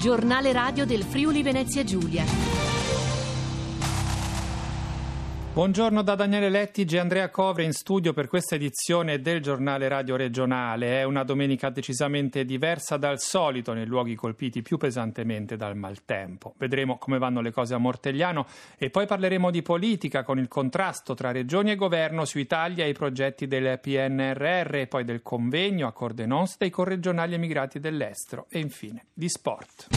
Giornale radio del Friuli Venezia Giulia. Buongiorno da Daniele Lettige e Andrea Covre in studio per questa edizione del Giornale Radio Regionale. È una domenica decisamente diversa dal solito nei luoghi colpiti più pesantemente dal maltempo. Vedremo come vanno le cose a Mortegliano e poi parleremo di politica con il contrasto tra regioni e governo su Italia e i progetti del PNRR e poi del convegno a Cordenons dei corregionali emigrati dell'estero e infine di sport.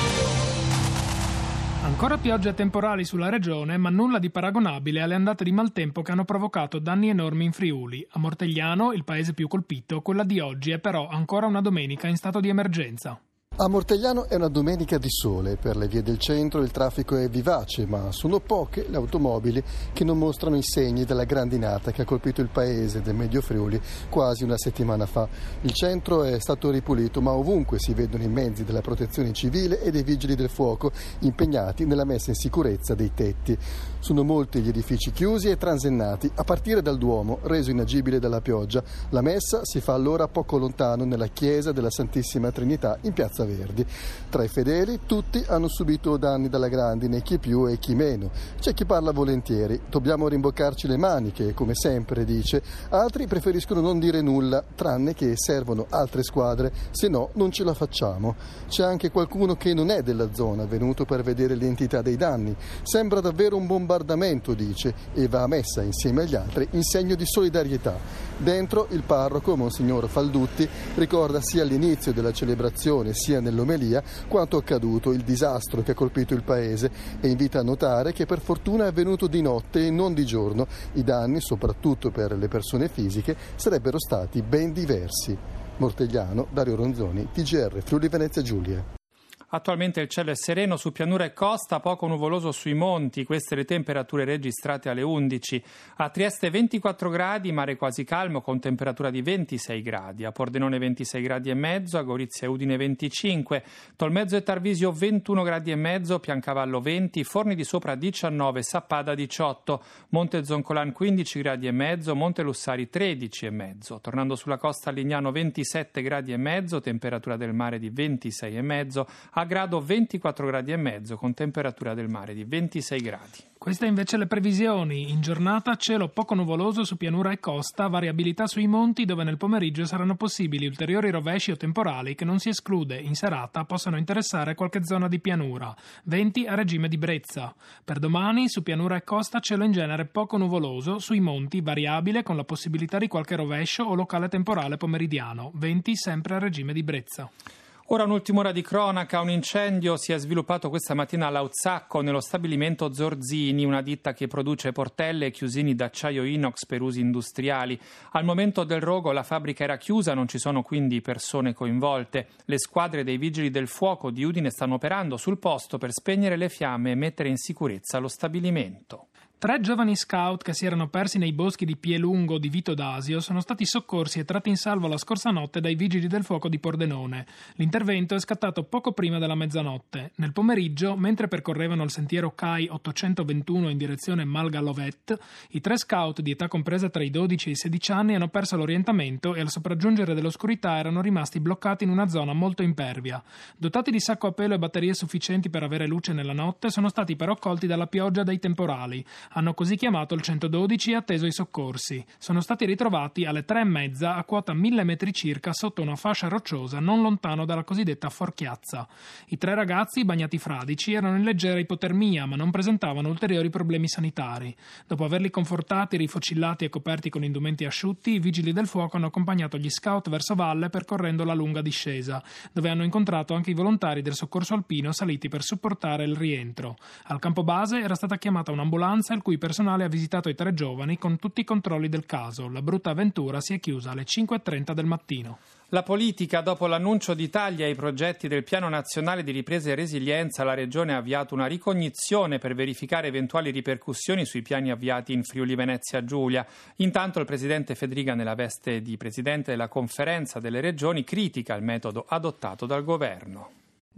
Ancora piogge e temporali sulla regione, ma nulla di paragonabile alle andate di maltempo che hanno provocato danni enormi in Friuli. A Mortegliano, il paese più colpito, quella di oggi è però ancora una domenica in stato di emergenza. A Mortegliano è una domenica di sole, per le vie del centro il traffico è vivace, ma sono poche le automobili che non mostrano i segni della grandinata che ha colpito il paese del Medio Friuli quasi una settimana fa. Il centro è stato ripulito, ma ovunque si vedono i mezzi della protezione civile e dei vigili del fuoco impegnati nella messa in sicurezza dei tetti. Sono molti gli edifici chiusi e transennati, a partire dal Duomo, reso inagibile dalla pioggia. La messa si fa allora poco lontano nella chiesa della Santissima Trinità in Piazza Verdi. Tra i fedeli tutti hanno subito danni dalla grandine, chi più e chi meno. C'è chi parla volentieri, dobbiamo rimboccarci le maniche, come sempre dice. Altri preferiscono non dire nulla, tranne che servono altre squadre, se no non ce la facciamo. C'è anche qualcuno che non è della zona, venuto per vedere l'entità dei danni. Sembra davvero un bombardamento, dice, e va a messa insieme agli altri in segno di solidarietà. Dentro il parroco, Monsignor Faldutti, ricorda sia all'inizio della celebrazione sia nell'omelia quanto accaduto, il disastro che ha colpito il paese e invita a notare che per fortuna è avvenuto di notte e non di giorno. I danni, soprattutto per le persone fisiche, sarebbero stati ben diversi. Mortegliano, Dario Ronzoni, TGR Friuli Venezia Giulia. Attualmente il cielo è sereno su pianura e costa, poco nuvoloso sui monti, queste le temperature registrate alle 11. A Trieste 24 gradi, mare quasi calmo con temperatura di 26 gradi, a Pordenone 26 gradi e mezzo, a Gorizia e Udine 25, Tolmezzo e Tarvisio 21 gradi e mezzo, Piancavallo 20, Forni di Sopra 19, Sappada 18, Monte Zoncolan 15 gradi e mezzo, Monte Lussari 13 e mezzo. Tornando sulla costa a Lignano 27 gradi e mezzo, temperatura del mare di 26 e mezzo, a Grado 24 gradi e mezzo con temperatura del mare di 26 gradi. Queste invece le previsioni. In giornata cielo poco nuvoloso su pianura e costa, variabilità sui monti dove nel pomeriggio saranno possibili ulteriori rovesci o temporali che non si esclude in serata possano interessare qualche zona di pianura. Venti a regime di brezza. Per domani su pianura e costa cielo in genere poco nuvoloso, sui monti variabile con la possibilità di qualche rovescio o locale temporale pomeridiano. Venti sempre a regime di brezza. Ora un'ultima ora di cronaca, un incendio si è sviluppato questa mattina a Lauzacco nello stabilimento Zorzini, una ditta che produce portelle e chiusini d'acciaio inox per usi industriali. Al momento del rogo la fabbrica era chiusa, non ci sono quindi persone coinvolte. Le squadre dei vigili del fuoco di Udine stanno operando sul posto per spegnere le fiamme e mettere in sicurezza lo stabilimento. 3 giovani scout che si erano persi nei boschi di Pielungo di Vito d'Asio sono stati soccorsi e tratti in salvo la scorsa notte dai vigili del fuoco di Pordenone. L'intervento è scattato poco prima della mezzanotte. Nel pomeriggio, mentre percorrevano il sentiero CAI 821 in direzione Malgalovet, i 3 scout di età compresa tra i 12 e i 16 anni hanno perso l'orientamento e al sopraggiungere dell'oscurità erano rimasti bloccati in una zona molto impervia. Dotati di sacco a pelo e batterie sufficienti per avere luce nella notte, sono stati però colti dalla pioggia e dai temporali. Hanno così chiamato il 112 e atteso i soccorsi. Sono stati ritrovati alle 3:30 a quota 1000 metri circa sotto una fascia rocciosa non lontano dalla cosiddetta forchiazza. I 3 ragazzi, bagnati fradici, erano in leggera ipotermia ma non presentavano ulteriori problemi sanitari. Dopo averli confortati, rifocillati e coperti con indumenti asciutti, i vigili del fuoco hanno accompagnato gli scout verso valle percorrendo la lunga discesa, dove hanno incontrato anche i volontari del soccorso alpino saliti per supportare il rientro. Al campo base era stata chiamata un'ambulanza il cui personale ha visitato i 3 giovani con tutti i controlli del caso. La brutta avventura si è chiusa alle 5:30 del mattino. La politica, dopo l'annuncio di tagli ai progetti del Piano Nazionale di Ripresa e Resilienza, la Regione ha avviato una ricognizione per verificare eventuali ripercussioni sui piani avviati in Friuli Venezia Giulia. Intanto il presidente Fedriga, nella veste di presidente della Conferenza delle Regioni, critica il metodo adottato dal governo.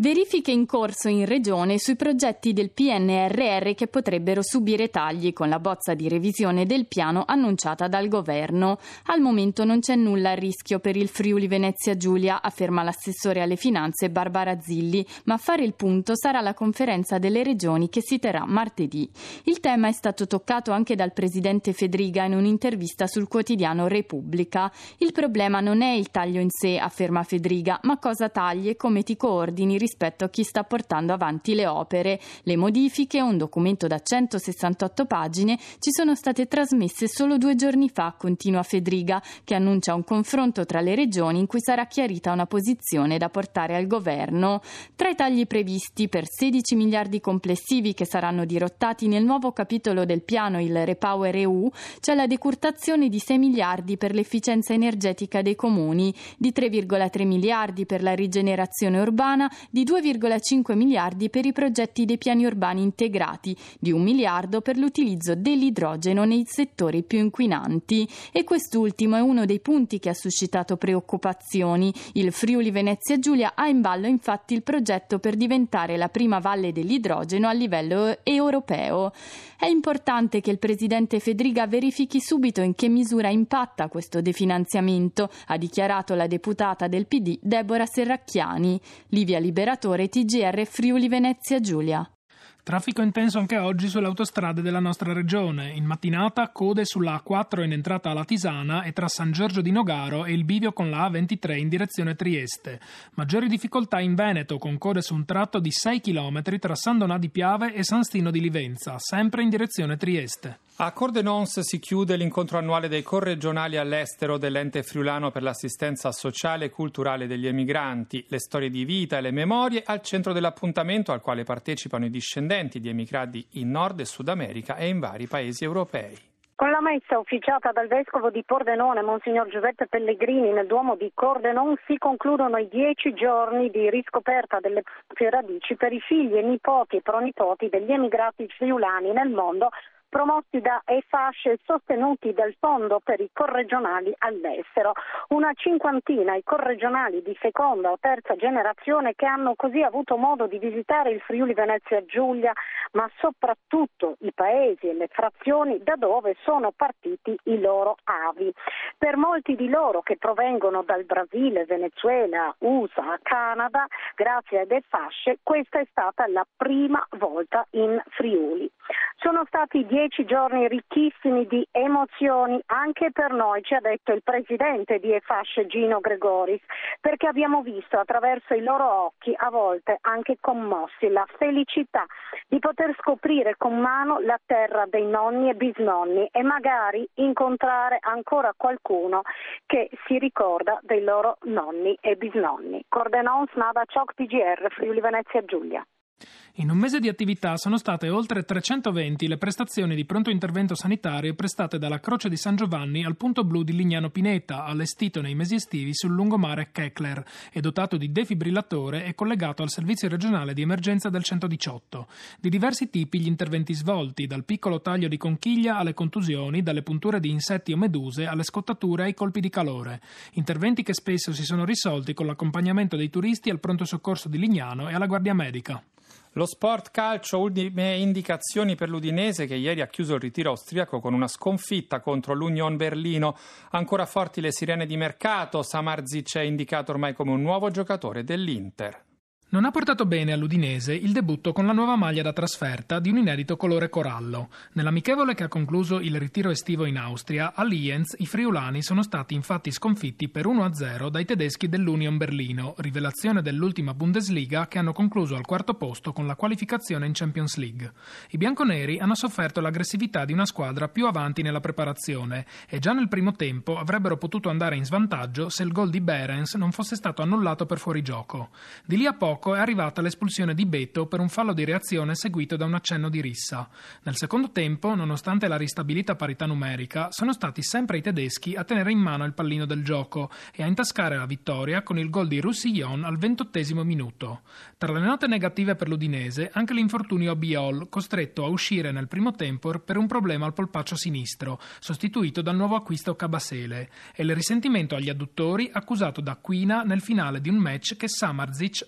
Verifiche in corso in Regione sui progetti del PNRR che potrebbero subire tagli con la bozza di revisione del piano annunciata dal governo. Al momento non c'è nulla a rischio per il Friuli Venezia Giulia, afferma l'assessore alle finanze Barbara Zilli, ma a fare il punto sarà la conferenza delle regioni che si terrà martedì. Il tema è stato toccato anche dal presidente Fedriga in un'intervista sul quotidiano Repubblica. Il problema non è il taglio in sé, afferma Fedriga, ma cosa tagli e come ti coordini rispetto a chi sta portando avanti le opere. Le modifiche, un documento da 168 pagine, ci sono state trasmesse solo 2 giorni fa, continua Fedriga, che annuncia un confronto tra le regioni in cui sarà chiarita una posizione da portare al governo. Tra i tagli previsti per 16 miliardi complessivi che saranno dirottati nel nuovo capitolo del piano, il Repower EU, c'è la decurtazione di 6 miliardi per l'efficienza energetica dei comuni, di 3,3 miliardi per la rigenerazione urbana, di 2,5 miliardi per i progetti dei piani urbani integrati, di 1 miliardo per l'utilizzo dell'idrogeno nei settori più inquinanti. E quest'ultimo è uno dei punti che ha suscitato preoccupazioni. Il Friuli Venezia Giulia ha in ballo infatti il progetto per diventare la prima valle dell'idrogeno a livello europeo. È importante che il presidente Fedriga verifichi subito in che misura impatta questo definanziamento, ha dichiarato la deputata del PD Deborah Serracchiani. Livia Liberatore, TGR Friuli Venezia Giulia. Traffico intenso anche oggi sulle autostrade della nostra regione. In mattinata code sulla A4 in entrata alla Tisana e tra San Giorgio di Nogaro e il bivio con la A23 in direzione Trieste. Maggiori difficoltà in Veneto con code su un tratto di 6 km tra San Donà di Piave e San Stino di Livenza, sempre in direzione Trieste. A Cordenons si chiude l'incontro annuale dei corregionali all'estero dell'ente friulano per l'assistenza sociale e culturale degli emigranti. Le storie di vita e le memorie al centro dell'appuntamento al quale partecipano i discendenti di emigrati in Nord e Sud America e in vari paesi europei. Con la messa ufficiata dal vescovo di Pordenone, Monsignor Giuseppe Pellegrini, nel Duomo di Cordenone, si concludono i 10 giorni di riscoperta delle proprie radici per i figli e nipoti e pronipoti degli emigrati friulani nel mondo, promossi da EFASH e sostenuti dal Fondo per i corregionali all'estero. Una cinquantina i corregionali di seconda o terza generazione che hanno così avuto modo di visitare il Friuli Venezia Giulia, ma soprattutto i paesi e le frazioni da dove sono partiti i loro avi. Per molti di loro che provengono dal Brasile, Venezuela, USA, Canada, grazie ad EFASH, questa è stata la prima volta in Friuli. Sono stati 10 giorni ricchissimi di emozioni anche per noi, ci ha detto il presidente di EFASH Gino Gregoris, perché abbiamo visto attraverso i loro occhi, a volte anche commossi, la felicità di poter scoprire con mano la terra dei nonni e bisnonni e magari incontrare ancora qualcuno che si ricorda dei loro nonni e bisnonni. Cordenons, Nada Ciok, TGR Friuli Venezia Giulia. In un mese di attività sono state oltre 320 le prestazioni di pronto intervento sanitario prestate dalla Croce di San Giovanni al punto blu di Lignano Pineta, allestito nei mesi estivi sul lungomare Kekler e dotato di defibrillatore e collegato al servizio regionale di emergenza del 118. Di diversi tipi gli interventi svolti, dal piccolo taglio di conchiglia alle contusioni, dalle punture di insetti o meduse alle scottature ai colpi di calore. Interventi che spesso si sono risolti con l'accompagnamento dei turisti al pronto soccorso di Lignano e alla guardia medica. Lo sport calcio, ultime indicazioni per l'Udinese che ieri ha chiuso il ritiro austriaco con una sconfitta contro l'Union Berlino. Ancora forti le sirene di mercato, Samardzic è indicato ormai come un nuovo giocatore dell'Inter. Non ha portato bene all'Udinese il debutto con la nuova maglia da trasferta di un inedito colore corallo. Nell'amichevole che ha concluso il ritiro estivo in Austria, a Lienz i friulani sono stati infatti sconfitti per 1-0 dai tedeschi dell'Union Berlino, rivelazione dell'ultima Bundesliga che hanno concluso al quarto posto con la qualificazione in Champions League. I bianconeri hanno sofferto l'aggressività di una squadra più avanti nella preparazione e già nel primo tempo avrebbero potuto andare in svantaggio se il gol di Behrens non fosse stato annullato per fuorigioco. Di lì a poco è arrivata l'espulsione di Beto per un fallo di reazione seguito da un accenno di rissa. Nel secondo tempo, nonostante la ristabilita parità numerica, sono stati sempre i tedeschi a tenere in mano il pallino del gioco e a intascare la vittoria con il gol di Roussillon al 28° minuto. Tra le note negative per l'Udinese, anche l'infortunio a Biol, costretto a uscire nel primo tempo per un problema al polpaccio sinistro, sostituito dal nuovo acquisto Cabasele, e il risentimento agli adduttori accusato da Quina nel finale di un match che Samardzic ha seguito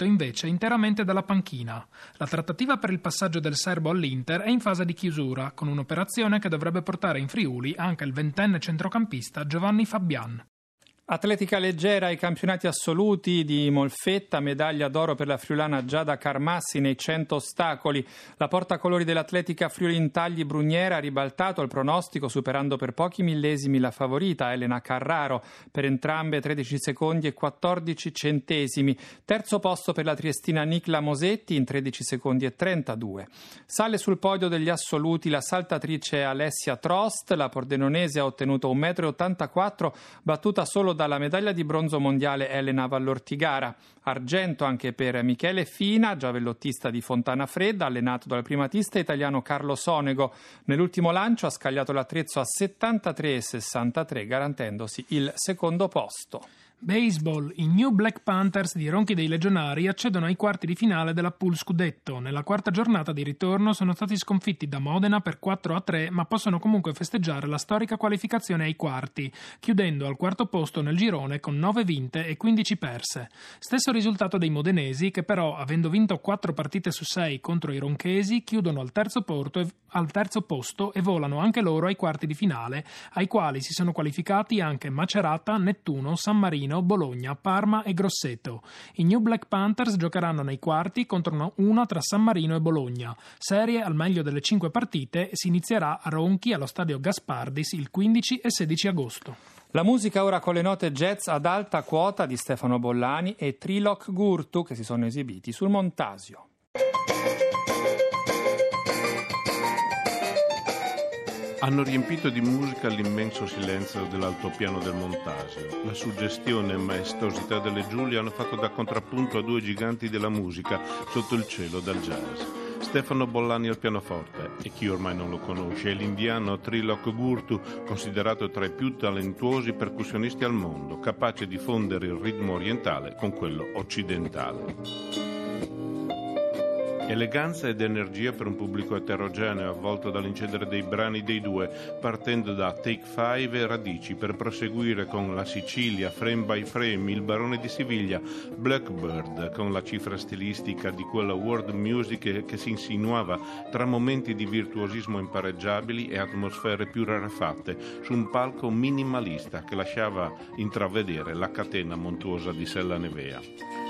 seguito invece interamente dalla panchina. La trattativa per il passaggio del serbo all'Inter è in fase di chiusura, con un'operazione che dovrebbe portare in Friuli anche il 20enne centrocampista Giovanni Fabian. Atletica leggera ai campionati assoluti di Molfetta, medaglia d'oro per la friulana Giada Carmassi nei 100 ostacoli. La portacolori dell'Atletica Friuli Intagli Bruniera ha ribaltato il pronostico superando per pochi millesimi la favorita Elena Carraro, per entrambe 13 secondi e 14 centesimi. Terzo posto per la triestina Nicla Mosetti in 13 secondi e 32. Sale sul podio degli assoluti la saltatrice Alessia Trost, la pordenonese ha ottenuto 1,84 m, battuta solo dalla medaglia di bronzo mondiale Elena Vallortigara. Argento anche per Michele Fina, giavellottista di Fontana Fredda, allenato dal primatista italiano Carlo Sonego. Nell'ultimo lancio ha scagliato l'attrezzo a 73,63, garantendosi il secondo posto. Baseball. I New Black Panthers di Ronchi dei Legionari accedono ai quarti di finale della Pool Scudetto. Nella quarta giornata di ritorno sono stati sconfitti da Modena per 4-3, ma possono comunque festeggiare la storica qualificazione ai quarti, chiudendo al quarto posto nel girone con 9 vinte e 15 perse. Stesso risultato dei modenesi, che però, avendo vinto 4 partite su 6 contro i ronchesi, chiudono al terzo posto e volano anche loro ai quarti di finale, ai quali si sono qualificati anche Macerata, Nettuno, San Marino, Bologna, Parma e Grosseto. I New Black Panthers giocheranno nei quarti contro una tra San Marino e Bologna. Serie al meglio delle 5 partite, si inizierà a Ronchi allo stadio Gaspardis il 15 e 16 agosto. La musica ora con le note jazz ad alta quota di Stefano Bollani e Trilok Gurtu che si sono esibiti sul Montasio. Hanno riempito di musica l'immenso silenzio dell'altopiano del Montasio. La suggestione e maestosità delle Giulie hanno fatto da contrappunto a 2 giganti della musica sotto il cielo dal jazz. Stefano Bollani al pianoforte, e chi ormai non lo conosce è l'indiano Trilok Gurtu, considerato tra i più talentuosi percussionisti al mondo, capace di fondere il ritmo orientale con quello occidentale. Eleganza ed energia per un pubblico eterogeneo avvolto dall'incedere dei brani dei due, partendo da Take Five e Radici per proseguire con La Sicilia, Frame by Frame, Il Barone di Siviglia, Blackbird con la cifra stilistica di quella world music che si insinuava tra momenti di virtuosismo impareggiabili e atmosfere più rarefatte su un palco minimalista che lasciava intravedere la catena montuosa di Sella Nevea.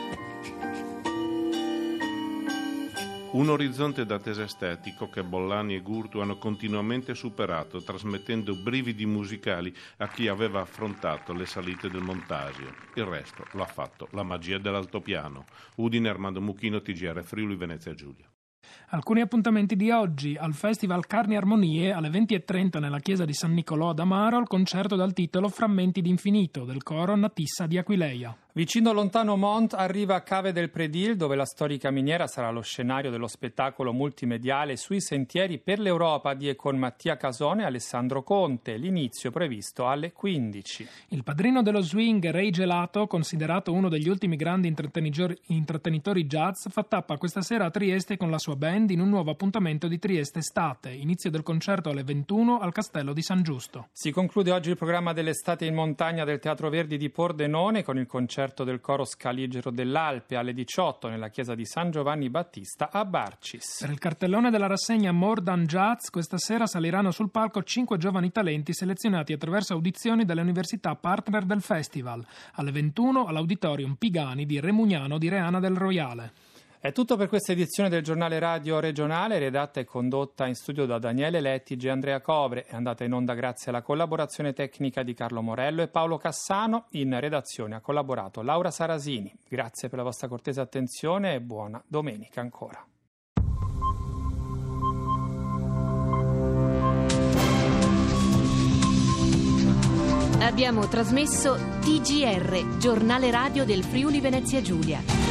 Un orizzonte d'attesa estetico che Bollani e Gurtu hanno continuamente superato, trasmettendo brividi musicali a chi aveva affrontato le salite del Montasio. Il resto lo ha fatto la magia dell'altopiano. Udine, Armando Mucchino, TGR Friuli Venezia Giulia. Alcuni appuntamenti di oggi: al Festival Carni Armonie alle 20:30 nella chiesa di San Nicolò ad Amaro il concerto dal titolo Frammenti d'infinito del coro Natissa di Aquileia. Vicino lontano Mont arriva a Cave del Predil, dove la storica miniera sarà lo scenario dello spettacolo multimediale Sui sentieri per l'Europa di e con Mattia Casone e Alessandro Conte, l'inizio previsto alle 15. Il padrino dello swing, Ray Gelato, considerato uno degli ultimi grandi intrattenitori jazz, fa tappa questa sera a Trieste con la sua band in un nuovo appuntamento di Trieste Estate, inizio del concerto alle 21 al Castello di San Giusto. Si conclude oggi il programma dell'estate in montagna del Teatro Verdi di Pordenone con il concerto del coro Scaligero dell'Alpe alle 18 nella chiesa di San Giovanni Battista a Barcis. Per il cartellone della rassegna More Than Jazz questa sera saliranno sul palco 5 giovani talenti selezionati attraverso audizioni dalle università partner del festival, alle 21 all'Auditorium Pigani di Remugnano di Reana del Roiale. È tutto per questa edizione del giornale radio regionale, redatta e condotta in studio da Daniele Lettige e Andrea Covre. È andata in onda grazie alla collaborazione tecnica di Carlo Morello e Paolo Cassano. In redazione ha collaborato Laura Sarasini. Grazie per la vostra cortese attenzione e buona domenica ancora. Abbiamo trasmesso TGR, giornale radio del Friuli Venezia Giulia.